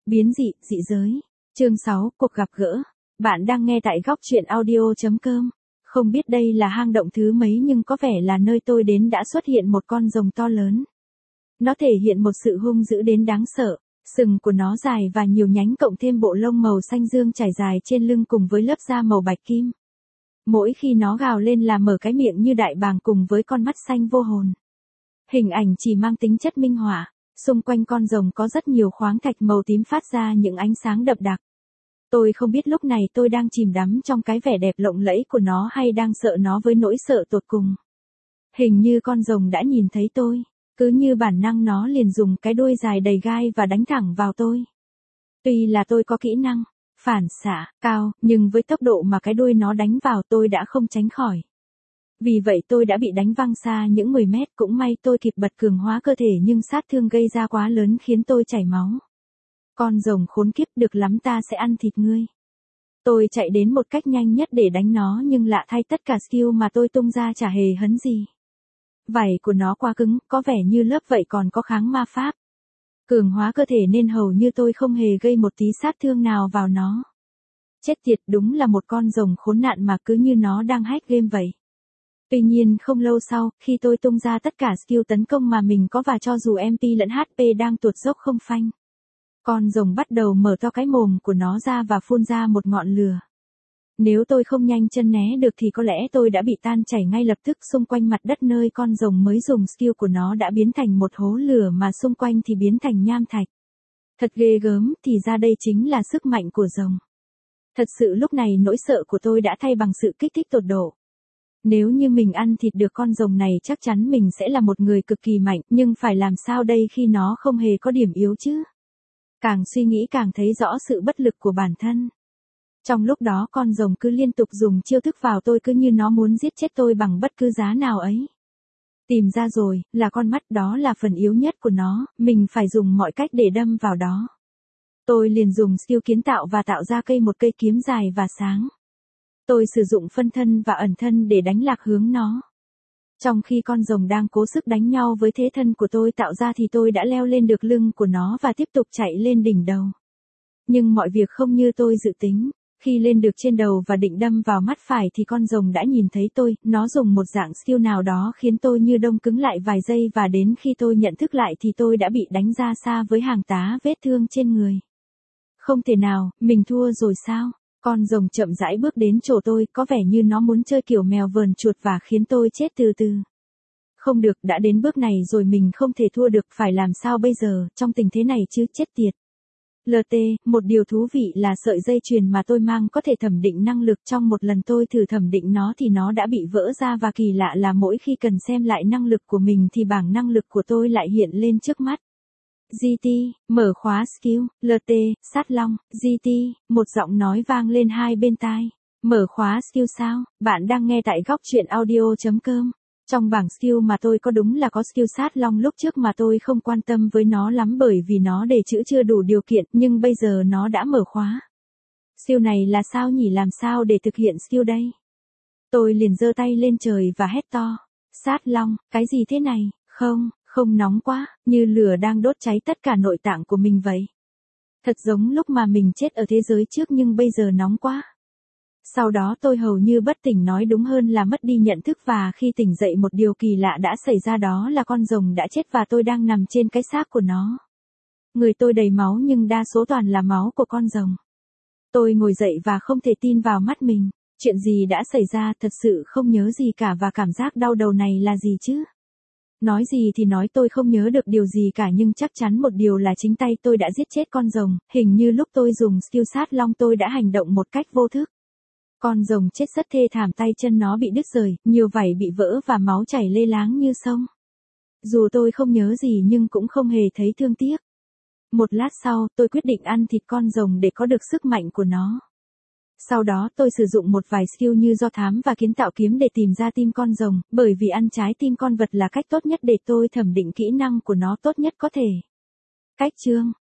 Biến dị, dị giới. Chương 6, cuộc gặp gỡ. Bạn đang nghe tại góc truyện audio.com. Không biết đây là hang động thứ mấy nhưng có vẻ là nơi tôi đến đã xuất hiện một con rồng to lớn. Nó thể hiện một sự hung dữ đến đáng sợ, sừng của nó dài và nhiều nhánh cộng thêm bộ lông màu xanh dương trải dài trên lưng cùng với lớp da màu bạch kim. Mỗi khi nó gào lên là mở cái miệng như đại bàng cùng với con mắt xanh vô hồn. Hình ảnh chỉ mang tính chất minh họa, xung quanh con rồng có rất nhiều khoáng thạch màu tím phát ra những ánh sáng đậm đặc. Tôi không biết lúc này tôi đang chìm đắm trong cái vẻ đẹp lộng lẫy của nó hay đang sợ nó với nỗi sợ tột cùng. Hình như con rồng đã nhìn thấy tôi, cứ như bản năng nó liền dùng cái đuôi dài đầy gai và đánh thẳng vào tôi. Tuy là tôi có kỹ năng phản xạ cao, nhưng với tốc độ mà cái đuôi nó đánh vào tôi đã không tránh khỏi. Vì vậy tôi đã bị đánh văng xa những 10 mét, cũng may tôi kịp bật cường hóa cơ thể nhưng sát thương gây ra quá lớn khiến tôi chảy máu. Con rồng khốn kiếp, được lắm, ta sẽ ăn thịt ngươi. Tôi chạy đến một cách nhanh nhất để đánh nó nhưng lạ thay tất cả skill mà tôi tung ra chả hề hấn gì. Vảy của nó quá cứng, có vẻ như lớp vậy còn có kháng ma pháp. Cường hóa cơ thể nên hầu như tôi không hề gây một tí sát thương nào vào nó. Chết tiệt, đúng là một con rồng khốn nạn mà cứ như nó đang hack game vậy. Tuy nhiên không lâu sau, khi tôi tung ra tất cả skill tấn công mà mình có và cho dù MP lẫn HP đang tuột dốc không phanh, con rồng bắt đầu mở to cái mồm của nó ra và phun ra một ngọn lửa. Nếu tôi không nhanh chân né được thì có lẽ tôi đã bị tan chảy ngay lập tức. Xung quanh mặt đất nơi con rồng mới dùng skill của nó đã biến thành một hố lửa mà xung quanh thì biến thành nham thạch. Thật ghê gớm, thì ra đây chính là sức mạnh của rồng. Thật sự lúc này nỗi sợ của tôi đã thay bằng sự kích thích tột độ. Nếu như mình ăn thịt được con rồng này chắc chắn mình sẽ là một người cực kỳ mạnh, nhưng phải làm sao đây khi nó không hề có điểm yếu chứ? Càng suy nghĩ càng thấy rõ sự bất lực của bản thân. Trong lúc đó con rồng cứ liên tục dùng chiêu thức vào tôi cứ như nó muốn giết chết tôi bằng bất cứ giá nào ấy. Tìm ra rồi, là con mắt, đó là phần yếu nhất của nó, mình phải dùng mọi cách để đâm vào đó. Tôi liền dùng skill kiến tạo và tạo ra một cây kiếm dài và sáng. Tôi sử dụng phân thân và ẩn thân để đánh lạc hướng nó. Trong khi con rồng đang cố sức đánh nhau với thế thân của tôi tạo ra thì tôi đã leo lên được lưng của nó và tiếp tục chạy lên đỉnh đầu. Nhưng mọi việc không như tôi dự tính. Khi lên được trên đầu và định đâm vào mắt phải thì con rồng đã nhìn thấy tôi, nó dùng một dạng skill nào đó khiến tôi như đông cứng lại vài giây và đến khi tôi nhận thức lại thì tôi đã bị đánh ra xa với hàng tá vết thương trên người. Không thể nào, mình thua rồi sao? Con rồng chậm rãi bước đến chỗ tôi, có vẻ như nó muốn chơi kiểu mèo vờn chuột và khiến tôi chết từ từ. Không được, đã đến bước này rồi mình không thể thua được, phải làm sao bây giờ, trong tình thế này chứ, chết tiệt. LT, một điều thú vị là sợi dây chuyền mà tôi mang có thể thẩm định năng lực. Trong một lần tôi thử thẩm định nó thì nó đã bị vỡ ra và kỳ lạ là mỗi khi cần xem lại năng lực của mình thì bảng năng lực của tôi lại hiện lên trước mắt. GT, mở khóa skill, LT, sát long, GT, một giọng nói vang lên hai bên tai. Mở khóa skill sao? Bạn đang nghe tại góc truyện audio.com. Trong bảng skill mà tôi có đúng là có skill sát long, lúc trước mà tôi không quan tâm với nó lắm bởi vì nó đề chữ chưa đủ điều kiện, nhưng bây giờ nó đã mở khóa. Skill này là sao nhỉ, làm sao để thực hiện skill đây? Tôi liền giơ tay lên trời và hét to. Sát long, cái gì thế này? Không nóng quá, như lửa đang đốt cháy tất cả nội tạng của mình vậy. Thật giống lúc mà mình chết ở thế giới trước nhưng bây giờ nóng quá. Sau đó tôi hầu như bất tỉnh, nói đúng hơn là mất đi nhận thức, và khi tỉnh dậy một điều kỳ lạ đã xảy ra, đó là con rồng đã chết và tôi đang nằm trên cái xác của nó. Người tôi đầy máu nhưng đa số toàn là máu của con rồng. Tôi ngồi dậy và không thể tin vào mắt mình. Chuyện gì đã xảy ra, thật sự không nhớ gì cả, và cảm giác đau đầu này là gì chứ? Nói gì thì nói, tôi không nhớ được điều gì cả, nhưng chắc chắn một điều là chính tay tôi đã giết chết con rồng. Hình như lúc tôi dùng skill sát long tôi đã hành động một cách vô thức. Con rồng chết rất thê thảm, tay chân nó bị đứt rời, nhiều vảy bị vỡ và máu chảy lê láng như sông. Dù tôi không nhớ gì nhưng cũng không hề thấy thương tiếc. Một lát sau, tôi quyết định ăn thịt con rồng để có được sức mạnh của nó. Sau đó tôi sử dụng một vài skill như do thám và kiến tạo kiếm để tìm ra tim con rồng, bởi vì ăn trái tim con vật là cách tốt nhất để tôi thẩm định kỹ năng của nó tốt nhất có thể. Cách chương,